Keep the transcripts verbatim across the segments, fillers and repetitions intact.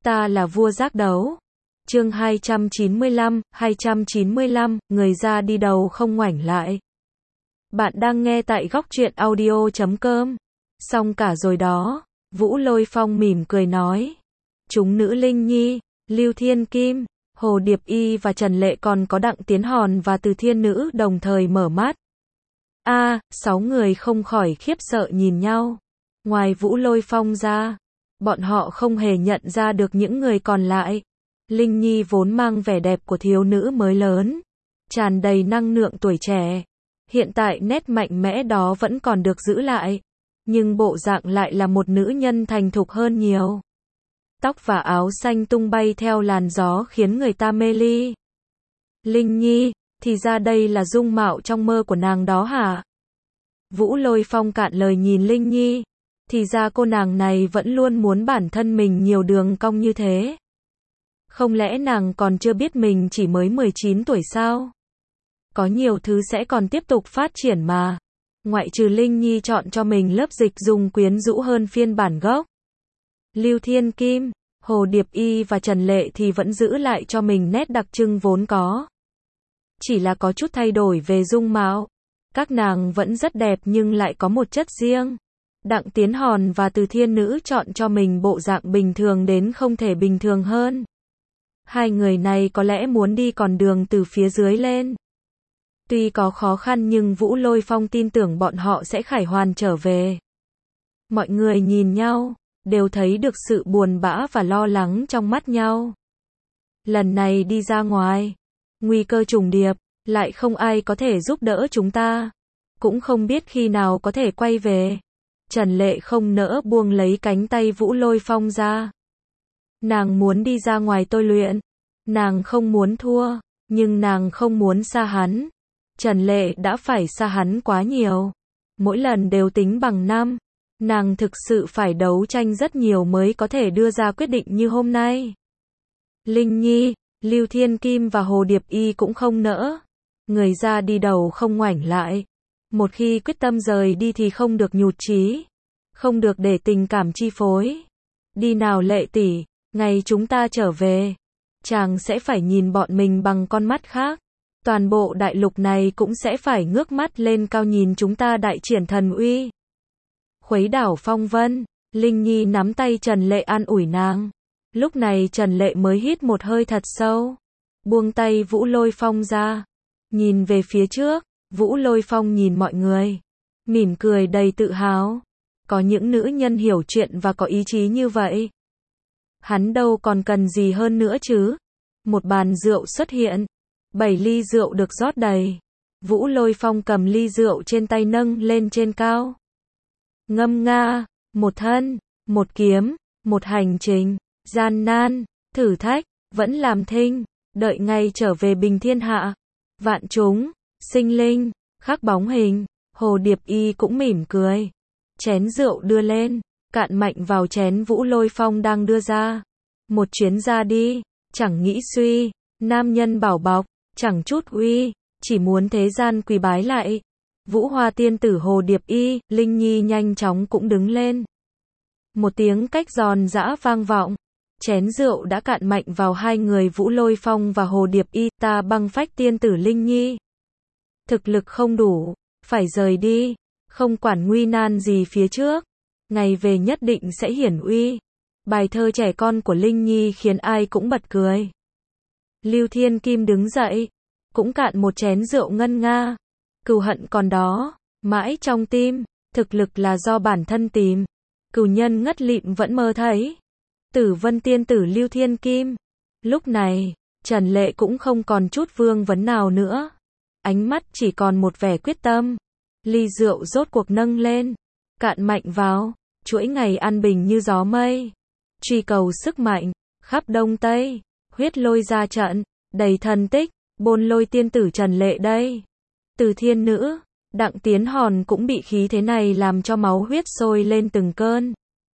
ta là vua giác đấu. Chương hai trăm chín mươi lăm, hai trăm chín mươi lăm, người ra đi đầu không ngoảnh lại. Bạn đang nghe tại góc truyện audio chấm com. Xong cả rồi đó, Vũ Lôi Phong mỉm cười nói. Chúng nữ Linh Nhi, Lưu Thiên Kim, Hồ Điệp Y và Trần Lệ còn có Đặng Tiến Hòn và Từ Thiên Nữ đồng thời mở mắt. A, à, sáu người không khỏi khiếp sợ nhìn nhau. Ngoài Vũ Lôi Phong ra, bọn họ không hề nhận ra được những người còn lại. Linh Nhi vốn mang vẻ đẹp của thiếu nữ mới lớn, tràn đầy năng lượng tuổi trẻ. Hiện tại nét mạnh mẽ đó vẫn còn được giữ lại, nhưng bộ dạng lại là một nữ nhân thành thục hơn nhiều. Tóc và áo xanh tung bay theo làn gió khiến người ta mê ly. Linh Nhi, thì ra đây là dung mạo trong mơ của nàng đó hả? Vũ Lôi Phong cạn lời nhìn Linh Nhi. Thì ra cô nàng này vẫn luôn muốn bản thân mình nhiều đường cong như thế. Không lẽ nàng còn chưa biết mình chỉ mới mười chín tuổi sao? Có nhiều thứ sẽ còn tiếp tục phát triển mà. Ngoại trừ Linh Nhi chọn cho mình lớp dịch dùng quyến rũ hơn phiên bản gốc. Lưu Thiên Kim, Hồ Điệp Y và Trần Lệ thì vẫn giữ lại cho mình nét đặc trưng vốn có. Chỉ là có chút thay đổi về dung mạo. Các nàng vẫn rất đẹp nhưng lại có một chất riêng. Đặng Tiến Hòn và Từ Thiên Nữ chọn cho mình bộ dạng bình thường đến không thể bình thường hơn. Hai người này có lẽ muốn đi con đường từ phía dưới lên. Tuy có khó khăn nhưng Vũ Lôi Phong tin tưởng bọn họ sẽ khải hoàn trở về. Mọi người nhìn nhau, đều thấy được sự buồn bã và lo lắng trong mắt nhau. Lần này đi ra ngoài, nguy cơ trùng điệp, lại không ai có thể giúp đỡ chúng ta. Cũng không biết khi nào có thể quay về. Trần Lệ không nỡ buông lấy cánh tay Vũ Lôi Phong ra. Nàng muốn đi ra ngoài tôi luyện. Nàng không muốn thua, nhưng nàng không muốn xa hắn. Trần Lệ đã phải xa hắn quá nhiều. Mỗi lần đều tính bằng năm. Nàng thực sự phải đấu tranh rất nhiều mới có thể đưa ra quyết định như hôm nay. Linh Nhi, Lưu Thiên Kim và Hồ Điệp Y cũng không nỡ. Người ra đi đầu không ngoảnh lại. Một khi quyết tâm rời đi thì không được nhụt chí. Không được để tình cảm chi phối. Đi nào Lệ tỷ, ngày chúng ta trở về, chàng sẽ phải nhìn bọn mình bằng con mắt khác. Toàn bộ đại lục này cũng sẽ phải ngước mắt lên cao nhìn chúng ta đại triển thần uy. Khuấy đảo phong vân, Linh Nhi nắm tay Trần Lệ an ủi nàng. Lúc này Trần Lệ mới hít một hơi thật sâu. Buông tay Vũ Lôi Phong ra. Nhìn về phía trước, Vũ Lôi Phong nhìn mọi người. Mỉm cười đầy tự hào. Có những nữ nhân hiểu chuyện và có ý chí như vậy. Hắn đâu còn cần gì hơn nữa chứ. Một bàn rượu xuất hiện. Bảy ly rượu được rót đầy. Vũ Lôi Phong cầm ly rượu trên tay nâng lên trên cao. Ngâm nga, một thân, một kiếm, một hành trình, gian nan, thử thách, vẫn làm thinh, đợi ngày trở về bình thiên hạ. Vạn chúng, sinh linh, khắc bóng hình, Hồ Điệp Y cũng mỉm cười. Chén rượu đưa lên, cạn mạnh vào chén Vũ Lôi Phong đang đưa ra. Một chuyến ra đi, chẳng nghĩ suy, nam nhân bảo bọc, chẳng chút uy, chỉ muốn thế gian quỳ bái lại. Vũ Hoa tiên tử Hồ Điệp Y, Linh Nhi nhanh chóng cũng đứng lên. Một tiếng cách giòn giã vang vọng. Chén rượu đã cạn mạnh vào hai người Vũ Lôi Phong và Hồ Điệp Y. Ta băng phách tiên tử Linh Nhi. Thực lực không đủ, phải rời đi. Không quản nguy nan gì phía trước. Ngày về nhất định sẽ hiển uy. Bài thơ trẻ con của Linh Nhi khiến ai cũng bật cười. Lưu Thiên Kim đứng dậy. Cũng cạn một chén rượu ngân nga. Cừu hận còn đó, mãi trong tim. Thực lực là do bản thân tìm. Cừu nhân ngất lịm vẫn mơ thấy. Tử Vân tiên tử Lưu Thiên Kim. Lúc này, Trần Lệ cũng không còn chút vương vấn nào nữa. Ánh mắt chỉ còn một vẻ quyết tâm. Ly rượu rốt cuộc nâng lên. Cạn mạnh vào. Chuỗi ngày an bình như gió mây. Truy cầu sức mạnh. Khắp Đông Tây. Huyết lôi ra trận. Đầy thần tích. Bôn lôi tiên tử Trần Lệ đây. Từ Thiên Nữ. Đặng Tiến Hòn cũng bị khí thế này làm cho máu huyết sôi lên từng cơn.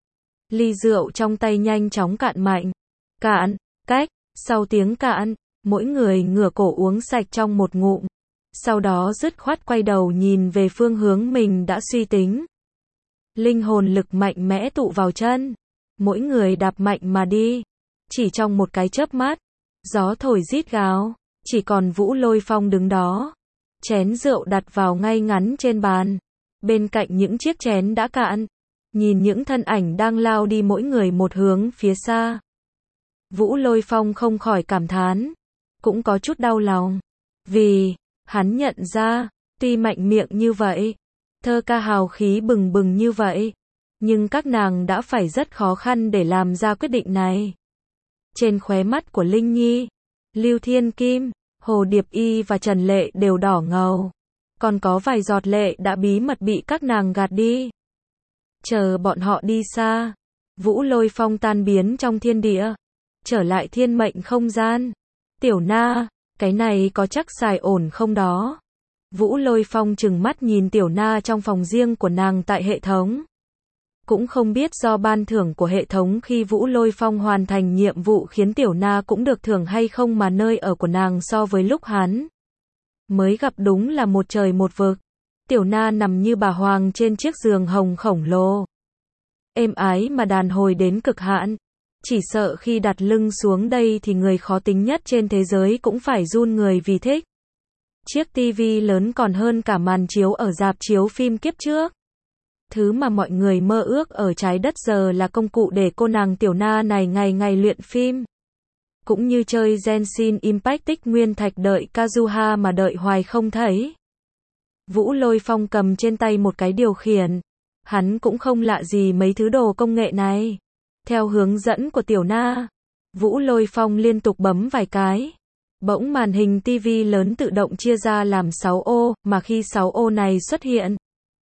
Ly rượu trong tay nhanh chóng cạn mạnh. Cạn, cách, sau tiếng cạn, mỗi người ngửa cổ uống sạch trong một ngụm. Sau đó dứt khoát quay đầu nhìn về phương hướng mình đã suy tính. Linh hồn lực mạnh mẽ tụ vào chân. Mỗi người đạp mạnh mà đi. Chỉ trong một cái chớp mắt, gió thổi rít gào, chỉ còn Vũ Lôi Phong đứng đó. Chén rượu đặt vào ngay ngắn trên bàn. Bên cạnh những chiếc chén đã cạn. Nhìn những thân ảnh đang lao đi mỗi người một hướng phía xa. Vũ Lôi Phong không khỏi cảm thán. Cũng có chút đau lòng. Vì, hắn nhận ra, tuy mạnh miệng như vậy, thơ ca hào khí bừng bừng như vậy, nhưng các nàng đã phải rất khó khăn để làm ra quyết định này. Trên khóe mắt của Linh Nhi, Lưu Thiên Kim, Hồ Điệp Y và Trần Lệ đều đỏ ngầu. Còn có vài giọt lệ đã bí mật bị các nàng gạt đi. Chờ bọn họ đi xa, Vũ Lôi Phong tan biến trong thiên địa, trở lại thiên mệnh không gian. Tiểu Na, cái này có chắc xài ổn không đó? Vũ Lôi Phong trừng mắt nhìn Tiểu Na trong phòng riêng của nàng tại hệ thống. Cũng không biết do ban thưởng của hệ thống khi Vũ Lôi Phong hoàn thành nhiệm vụ khiến Tiểu Na cũng được thưởng hay không mà nơi ở của nàng so với lúc hắn mới gặp đúng là một trời một vực. Tiểu Na nằm như bà hoàng trên chiếc giường hồng khổng lồ. Êm ái mà đàn hồi đến cực hạn. Chỉ sợ khi đặt lưng xuống đây thì người khó tính nhất trên thế giới cũng phải run người vì thích. Chiếc tivi lớn còn hơn cả màn chiếu ở rạp chiếu phim kiếp trước. Thứ mà mọi người mơ ước ở trái đất giờ là công cụ để cô nàng Tiểu Na này ngày ngày luyện phim. Cũng như chơi Genshin Impact tích nguyên thạch đợi Kazuha mà đợi hoài không thấy. Vũ Lôi Phong cầm trên tay một cái điều khiển. Hắn cũng không lạ gì mấy thứ đồ công nghệ này. Theo hướng dẫn của Tiểu Na, Vũ Lôi Phong liên tục bấm vài cái. Bỗng màn hình tivi lớn tự động chia ra làm sáu ô, mà khi sáu ô này xuất hiện,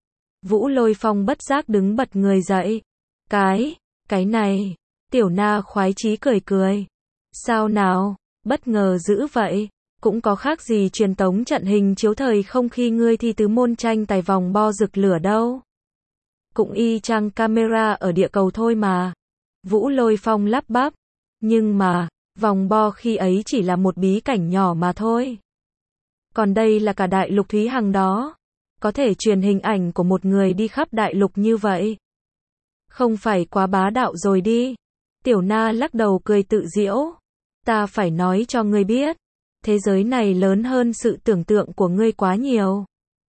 Vũ Lôi Phong bất giác đứng bật người dậy. Cái, cái này, Tiểu Na khoái chí cười cười. Sao nào, bất ngờ dữ vậy, cũng có khác gì truyền tống trận hình chiếu thời không khi ngươi thi tứ môn tranh tài vòng bo rực lửa đâu. Cũng y chang camera ở địa cầu thôi mà. Vũ Lôi Phong lắp bắp. Nhưng mà, vòng bo khi ấy chỉ là một bí cảnh nhỏ mà thôi. Còn đây là cả đại lục Thúy Hằng đó. Có thể truyền hình ảnh của một người đi khắp đại lục như vậy. Không phải quá bá đạo rồi đi. Tiểu Na lắc đầu cười tự giễu. Ta phải nói cho ngươi biết. Thế giới này lớn hơn sự tưởng tượng của ngươi quá nhiều.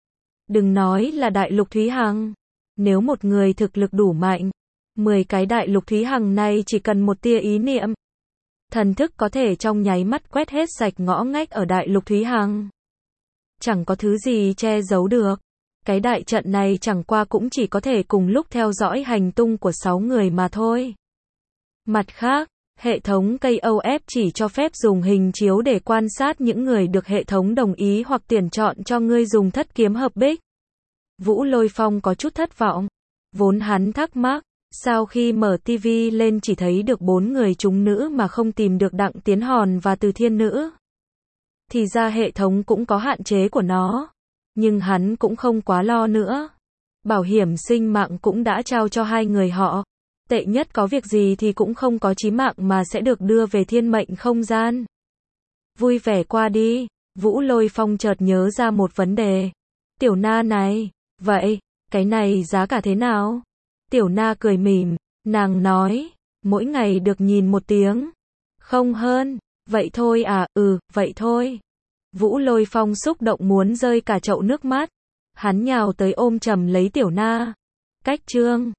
Đừng nói là đại lục Thúy Hằng. Nếu một người thực lực đủ mạnh, mười cái đại lục Thúy Hằng này chỉ cần một tia ý niệm. Thần thức có thể trong nháy mắt quét hết sạch ngõ ngách ở đại lục Thúy Hằng. Chẳng có thứ gì che giấu được. Cái đại trận này chẳng qua cũng chỉ có thể cùng lúc theo dõi hành tung của sáu người mà thôi. Mặt khác, hệ thống ca o ép chỉ cho phép dùng hình chiếu để quan sát những người được hệ thống đồng ý hoặc tuyển chọn cho ngươi dùng thất kiếm hợp bích. Vũ Lôi Phong có chút thất vọng. Vốn hắn thắc mắc, sao khi mở tivi lên chỉ thấy được bốn người chúng nữ mà không tìm được Đặng Tiến Hòn và Từ Thiên Nữ. Thì ra hệ thống cũng có hạn chế của nó. Nhưng hắn cũng không quá lo nữa. Bảo hiểm sinh mạng cũng đã trao cho hai người họ. Tệ nhất có việc gì thì cũng không có chí mạng mà sẽ được đưa về thiên mệnh không gian. Vui vẻ qua đi, Vũ Lôi Phong chợt nhớ ra một vấn đề. Tiểu Na này, vậy, cái này giá cả thế nào? Tiểu Na cười mỉm, nàng nói, mỗi ngày được nhìn một tiếng. Không hơn, vậy thôi à, ừ, vậy thôi. Vũ Lôi Phong xúc động muốn rơi cả chậu nước mắt. Hắn nhào tới ôm chầm lấy Tiểu Na. Cách chương